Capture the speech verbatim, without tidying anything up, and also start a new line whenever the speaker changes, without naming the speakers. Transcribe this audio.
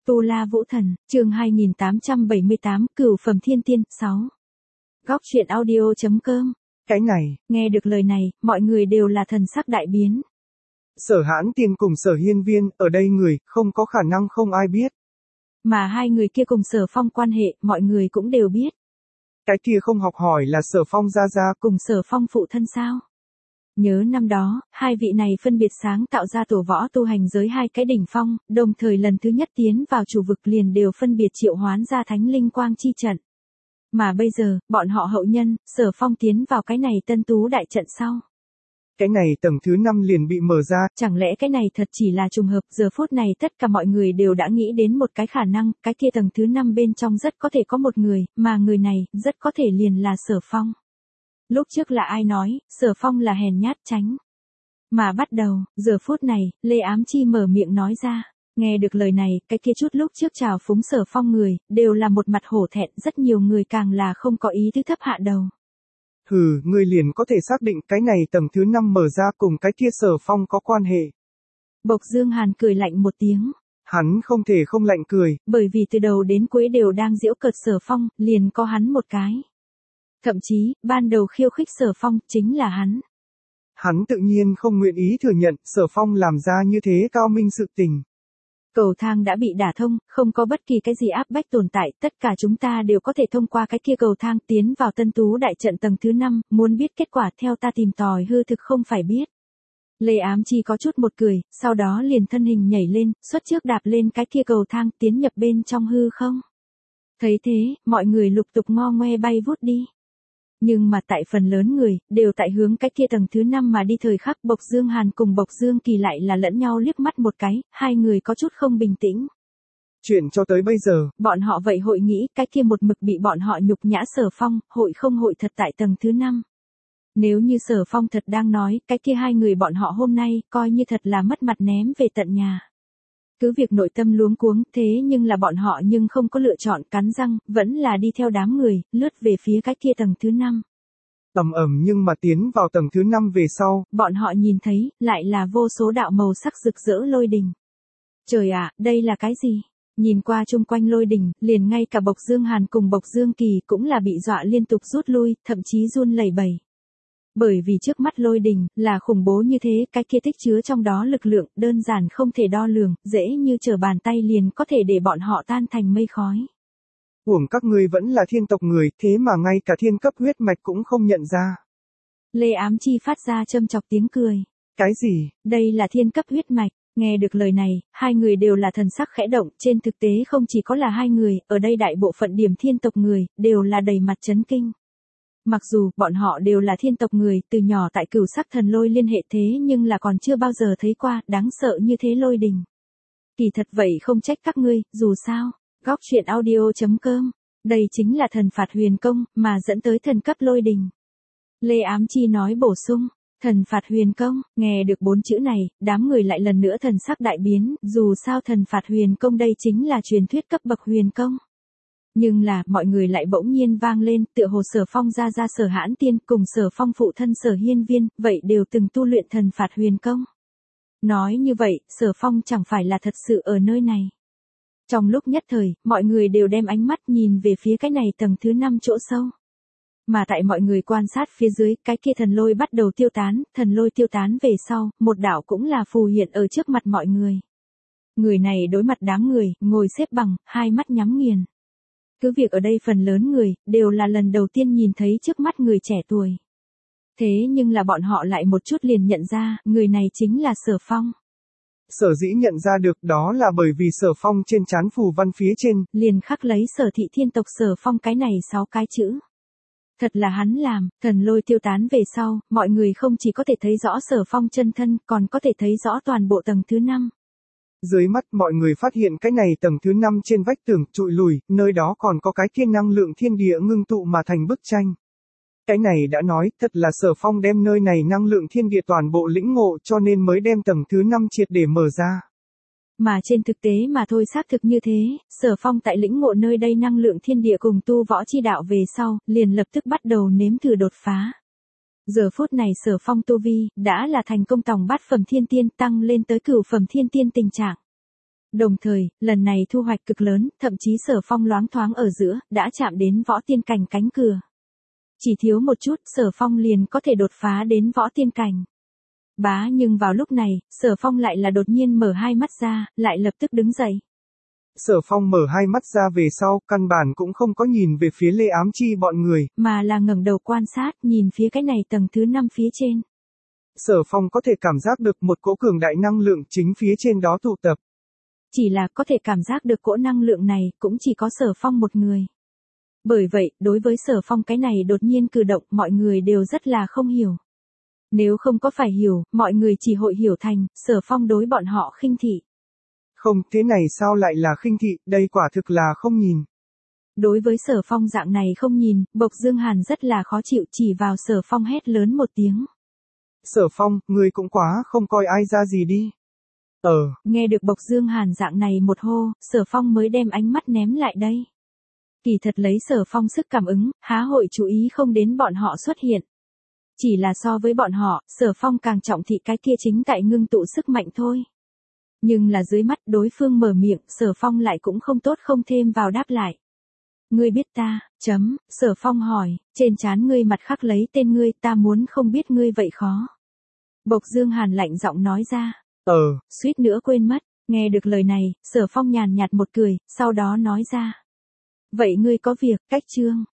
Tu La Vũ Thần, chương hai nghìn tám trăm bảy mươi tám, Cửu Phẩm Thiên Tiên, sáu. Góc truyện audio chấm com.
Cái này,
nghe được lời này, mọi người đều là thần sắc đại biến.
Sở Hãn Tiên cùng Sở Hiên Viên, ở đây người, không có khả năng không ai biết.
Mà hai người kia cùng Sở Phong quan hệ, mọi người cũng đều biết.
Cái kia không học hỏi là Sở Phong gia gia
cùng Sở Phong phụ thân sao? Nhớ năm đó, hai vị này phân biệt sáng tạo ra tổ võ tu hành giới hai cái đỉnh phong, đồng thời lần thứ nhất tiến vào chủ vực liền đều phân biệt triệu hoán ra thánh linh quang chi trận. Mà bây giờ, bọn họ hậu nhân, Sở Phong tiến vào cái này tân tú đại trận sau.
Cái này tầng thứ năm liền bị mở ra.
Chẳng lẽ cái này thật chỉ là trùng hợp? Giờ phút này tất cả mọi người đều đã nghĩ đến một cái khả năng, cái kia tầng thứ năm bên trong rất có thể có một người, mà người này, rất có thể liền là Sở Phong. Lúc trước là ai nói, Sở Phong là hèn nhát tránh. Mà bắt đầu, giờ phút này, Lê Ám Chi mở miệng nói ra. Nghe được lời này, cái kia chút lúc trước chào phúng Sở Phong người, đều là một mặt hổ thẹn, rất nhiều người càng là không có ý thứ thấp hạ đầu.
Hừ, ngươi liền có thể xác định cái này tầng thứ năm mở ra cùng cái kia Sở Phong có quan hệ.
Bộc Dương Hàn cười lạnh một tiếng.
Hắn không thể không lạnh cười.
Bởi vì từ đầu đến cuối đều đang giễu cợt Sở Phong, liền có hắn một cái. Thậm chí, ban đầu khiêu khích Sở Phong, chính là hắn.
Hắn tự nhiên không nguyện ý thừa nhận, Sở Phong làm ra như thế cao minh sự tình.
Cầu thang đã bị đả thông, không có bất kỳ cái gì áp bách tồn tại, tất cả chúng ta đều có thể thông qua cái kia cầu thang tiến vào tân tú đại trận tầng thứ năm, muốn biết kết quả theo ta tìm tòi hư thực không phải biết. Lê Ám Chi có chút một cười, sau đó liền thân hình nhảy lên, xuất trước đạp lên cái kia cầu thang tiến nhập bên trong hư không. Thấy thế, mọi người lục tục ngo ngoe bay vút đi. Nhưng mà tại phần lớn người, đều tại hướng cái kia tầng thứ năm mà đi thời khắc Bộc Dương Hàn cùng Bộc Dương Kỳ lại là lẫn nhau liếc mắt một cái, hai người có chút không bình tĩnh.
Chuyện cho tới bây giờ,
bọn họ vậy hội nghĩ cái kia một mực bị bọn họ nhục nhã Sở Phong, hội không hội thật tại tầng thứ năm. Nếu như Sở Phong thật đang nói, cái kia hai người bọn họ hôm nay, coi như thật là mất mặt ném về tận nhà. Cứ việc nội tâm luống cuống, thế nhưng là bọn họ nhưng không có lựa chọn, cắn răng, vẫn là đi theo đám người, lướt về phía cái kia tầng thứ năm.
Ầm ầm nhưng mà tiến vào tầng thứ năm về sau,
bọn họ nhìn thấy, lại là vô số đạo màu sắc rực rỡ lôi đình. Trời ạ, đây là cái gì? Nhìn qua chung quanh lôi đình, liền ngay cả Bộc Dương Hàn cùng Bộc Dương Kỳ cũng là bị dọa liên tục rút lui, thậm chí run lẩy bẩy. Bởi vì trước mắt lôi đình, là khủng bố như thế, cái kia tích chứa trong đó lực lượng, đơn giản không thể đo lường, dễ như trở bàn tay liền có thể để bọn họ tan thành mây khói.
Uổng các ngươi vẫn là thiên tộc người, thế mà ngay cả thiên cấp huyết mạch cũng không nhận ra.
Lê Ám Chi phát ra châm chọc tiếng cười.
Cái gì?
Đây là thiên cấp huyết mạch. Nghe được lời này, hai người đều là thần sắc khẽ động, trên thực tế không chỉ có là hai người, ở đây đại bộ phận điểm thiên tộc người, đều là đầy mặt chấn kinh. Mặc dù, bọn họ đều là thiên tộc người, từ nhỏ tại Cửu Sắc Thần Lôi liên hệ thế nhưng là còn chưa bao giờ thấy qua, đáng sợ như thế lôi đình. Kỳ thật vậy không trách các ngươi, dù sao, góc truyện audio chấm com, đây chính là thần phạt huyền công, mà dẫn tới thần cấp lôi đình. Lê Ám Chi nói bổ sung, thần phạt huyền công, nghe được bốn chữ này, đám người lại lần nữa thần sắc đại biến, dù sao thần phạt huyền công đây chính là truyền thuyết cấp bậc huyền công. Nhưng là, mọi người lại bỗng nhiên vang lên, tựa hồ Sở Phong ra ra Sở Hãn Tiên cùng Sở Phong phụ thân Sở Hiên Viên, vậy đều từng tu luyện thần phạt huyền công. Nói như vậy, Sở Phong chẳng phải là thật sự ở nơi này. Trong lúc nhất thời, mọi người đều đem ánh mắt nhìn về phía cái này tầng thứ năm chỗ sâu. Mà tại mọi người quan sát phía dưới, cái kia thần lôi bắt đầu tiêu tán, thần lôi tiêu tán về sau, một đạo cũng là phù hiện ở trước mặt mọi người. Người này đối mặt đám người, ngồi xếp bằng, hai mắt nhắm nghiền. Cứ việc ở đây phần lớn người, đều là lần đầu tiên nhìn thấy trước mắt người trẻ tuổi. Thế nhưng là bọn họ lại một chút liền nhận ra, người này chính là Sở Phong.
Sở dĩ nhận ra được đó là bởi vì Sở Phong trên trán phù văn phía trên,
liền khắc lấy Sở thị thiên tộc Sở Phong cái này sáu cái chữ. Thật là hắn làm, thần lôi tiêu tán về sau, mọi người không chỉ có thể thấy rõ Sở Phong chân thân, còn có thể thấy rõ toàn bộ tầng thứ năm.
Dưới mắt mọi người phát hiện cái này tầng thứ năm trên vách tường trụi lùi, nơi đó còn có cái thiên năng lượng thiên địa ngưng tụ mà thành bức tranh. Cái này đã nói, thật là Sở Phong đem nơi này năng lượng thiên địa toàn bộ lĩnh ngộ cho nên mới đem tầng thứ năm triệt để mở ra.
Mà trên thực tế mà thôi xác thực như thế, Sở Phong tại lĩnh ngộ nơi đây năng lượng thiên địa cùng tu võ chi đạo về sau, liền lập tức bắt đầu nếm thử đột phá. Giờ phút này Sở Phong tu vi, đã là thành công tòng bát phẩm thiên tiên tăng lên tới cửu phẩm thiên tiên tình trạng. Đồng thời, lần này thu hoạch cực lớn, thậm chí Sở Phong loáng thoáng ở giữa, đã chạm đến võ tiên cảnh cánh cửa. Chỉ thiếu một chút, Sở Phong liền có thể đột phá đến võ tiên cảnh. Bá nhưng vào lúc này, Sở Phong lại là đột nhiên mở hai mắt ra, lại lập tức đứng dậy.
Sở Phong mở hai mắt ra về sau, căn bản cũng không có nhìn về phía Lê Ám Chi bọn người,
mà là ngẩng đầu quan sát, nhìn phía cái này tầng thứ năm phía trên.
Sở Phong có thể cảm giác được một cỗ cường đại năng lượng chính phía trên đó tụ tập.
Chỉ là có thể cảm giác được cỗ năng lượng này, cũng chỉ có Sở Phong một người. Bởi vậy, đối với Sở Phong cái này đột nhiên cử động, mọi người đều rất là không hiểu. Nếu không có phải hiểu, mọi người chỉ hội hiểu thành, Sở Phong đối bọn họ khinh thị.
Không, thế này sao lại là khinh thị, đây quả thực là không nhìn.
Đối với Sở Phong dạng này không nhìn, Bộc Dương Hàn rất là khó chịu, chỉ vào Sở Phong hét lớn một tiếng.
Sở Phong, ngươi cũng quá không coi ai ra gì đi. Ờ.
Nghe được Bộc Dương Hàn dạng này một hô, Sở Phong mới đem ánh mắt ném lại đây. Kỳ thật lấy Sở Phong sức cảm ứng, há hội chú ý không đến bọn họ xuất hiện. Chỉ là so với bọn họ, Sở Phong càng trọng thị cái kia chính tại ngưng tụ sức mạnh thôi. Nhưng là dưới mắt đối phương mở miệng, Sở Phong lại cũng không tốt không thêm vào đáp lại. Ngươi biết ta, chấm, Sở Phong hỏi, trên trán ngươi mặt khắc lấy tên ngươi, ta muốn không biết ngươi vậy khó. Bộc Dương Hàn lạnh giọng nói ra.
Ờ.
Suýt nữa quên mất, nghe được lời này, Sở Phong nhàn nhạt một cười, sau đó nói ra. Vậy ngươi có việc, cách chương.